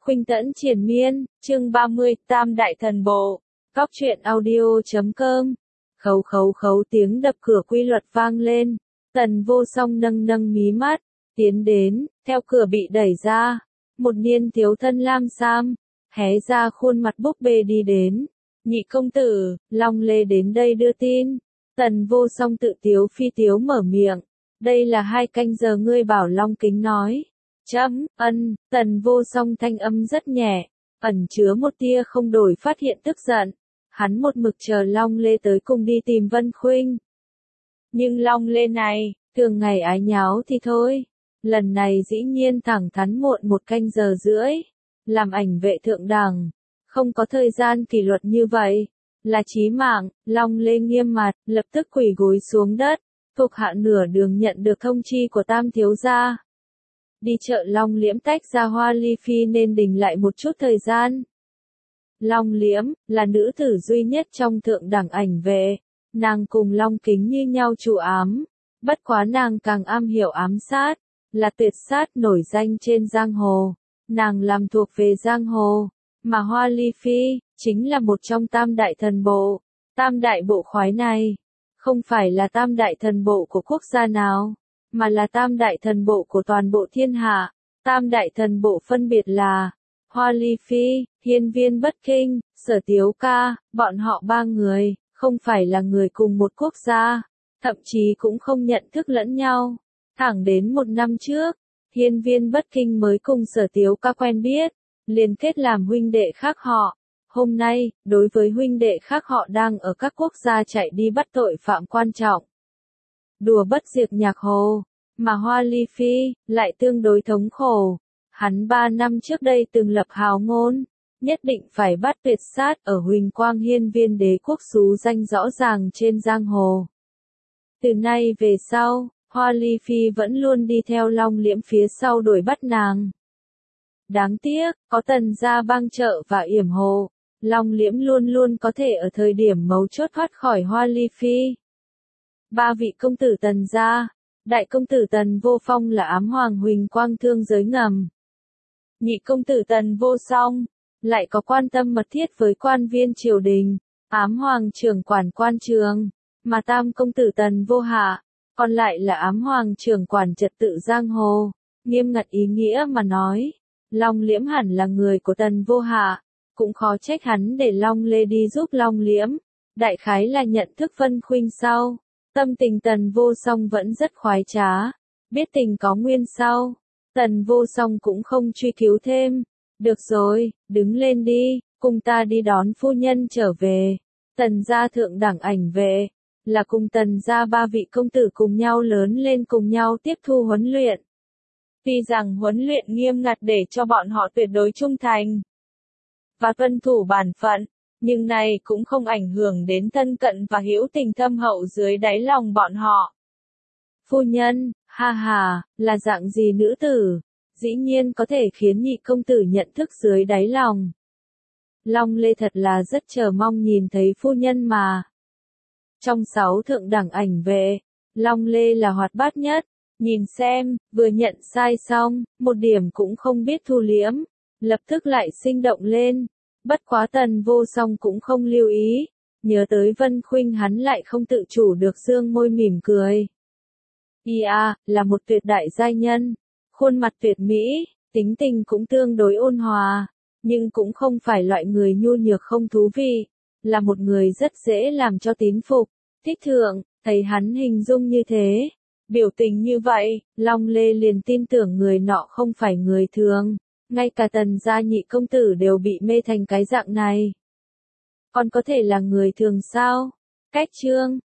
Khuynh Tẫn Triền Miên, chương 30, Tam Đại Thần Bộ. Góc truyện audio.com. Khấu khấu khấu tiếng đập cửa quy luật vang lên. Tần Vô Song nâng nâng mí mắt, tiến đến, theo cửa bị đẩy ra. Một niên thiếu thân lam sam, hé ra khuôn mặt búp bê đi đến. Nhị công tử, Long Lê đến đây đưa tin. Tần Vô Song tự tiếu phi tiếu mở miệng. Đây là 2 canh giờ ngươi bảo Long Kính nói. Tần Vô Song thanh âm rất nhẹ, ẩn chứa một tia không đổi phát hiện tức giận. Hắn một mực chờ Long Lê tới cùng đi tìm Vân Khuynh. Nhưng Long Lê này, thường ngày ái nháo thì thôi. Lần này dĩ nhiên thẳng thắn muộn 1 canh giờ rưỡi. Làm ảnh vệ thượng đẳng, không có thời gian kỷ luật như vậy. Là chí mạng, Long Lê nghiêm mặt, lập tức quỳ gối xuống đất. Thuộc hạ nửa đường nhận được thông chi của Tam thiếu gia. Đi chợ Long Liễm tách ra Hoa Ly Phi nên đình lại một chút thời gian. Long Liễm, là nữ tử duy nhất trong thượng đẳng ảnh vệ. Nàng cùng Long Kính như nhau chủ ám. Bất quá nàng càng am hiểu ám sát. Là tuyệt sát nổi danh trên giang hồ. Nàng làm thuộc về giang hồ. Mà Hoa Ly Phi, chính là một trong Tam Đại Thần Bộ. Tam Đại Bộ khoái này, không phải là Tam Đại Thần Bộ của quốc gia nào, mà là Tam Đại Thần Bộ của toàn bộ thiên hạ. Tam Đại Thần Bộ phân biệt là Hoa Ly Phi, Hiên Viên Bất Kinh, Sở Tiếu Ca. Bọn họ 3 người, không phải là người cùng một quốc gia, thậm chí cũng không nhận thức lẫn nhau. Thẳng đến 1 năm trước, Hiên Viên Bất Kinh mới cùng Sở Tiếu Ca quen biết, liên kết làm huynh đệ khác họ. Hôm nay, đối với huynh đệ khác họ đang ở các quốc gia chạy đi bắt tội phạm quan trọng. Đùa bất diệt nhạc hồ, mà Hoa Ly Phi, lại tương đối thống khổ. Hắn 3 năm trước đây từng lập hào ngôn, nhất định phải bắt tuyệt sát ở Huỳnh Quang Hiên Viên đế quốc xú danh rõ ràng trên giang hồ. Từ nay về sau, Hoa Ly Phi vẫn luôn đi theo Long Liễm phía sau đuổi bắt nàng. Đáng tiếc, có Tần gia bang trợ và yểm hộ, Long Liễm luôn luôn có thể ở thời điểm mấu chốt thoát khỏi Hoa Ly Phi. 3 vị công tử Tần gia, đại công tử Tần Vô Phong là ám hoàng Huỳnh Quang thương giới ngầm. Nhị công tử Tần Vô Song, lại có quan tâm mật thiết với quan viên triều đình, ám hoàng trưởng quản quan trường, mà tam công tử Tần Vô Hạ, còn lại là ám hoàng trưởng quản trật tự giang hồ. Nghiêm ngặt ý nghĩa mà nói, Long Liễm hẳn là người của Tần Vô Hạ, cũng khó trách hắn để Long Lê đi giúp Long Liễm. Đại khái là nhận thức Vân Khuynh sau, tâm tình Tần Vô Song vẫn rất khoái trá, biết tình có nguyên sau. Tần Vô Song cũng không truy cứu thêm. Được rồi, đứng lên đi, cùng ta đi đón phu nhân trở về. Tần gia thượng đẳng ảnh vệ, là cùng Tần gia 3 vị công tử cùng nhau lớn lên cùng nhau tiếp thu huấn luyện. Tuy rằng huấn luyện nghiêm ngặt để cho bọn họ tuyệt đối trung thành và tuân thủ bản phận, nhưng này cũng không ảnh hưởng đến thân cận và hữu tình thâm hậu dưới đáy lòng bọn họ. Phu nhân, ha ha, là dạng gì nữ tử, dĩ nhiên có thể khiến nhị công tử nhận thức dưới đáy lòng. Long Lê thật là rất chờ mong nhìn thấy phu nhân mà. Trong 6 thượng đẳng ảnh vệ, Long Lê là hoạt bát nhất. Nhìn xem, vừa nhận sai xong, một điểm cũng không biết thu liễm, lập tức lại sinh động lên. Bất quá Tần Vô Song cũng không lưu ý, nhớ tới Vân Khuynh hắn lại không tự chủ được dương môi mỉm cười. Là một tuyệt đại giai nhân, khuôn mặt tuyệt mỹ, tính tình cũng tương đối ôn hòa, nhưng cũng không phải loại người nhu nhược không thú vị, là một người rất dễ làm cho tín phục. Thích thượng, thấy hắn hình dung như thế, biểu tình như vậy, Long Lê liền tin tưởng người nọ không phải người thường, ngay cả Tần gia nhị công tử đều bị mê thành cái dạng này. Còn có thể là người thường sao? Cách chương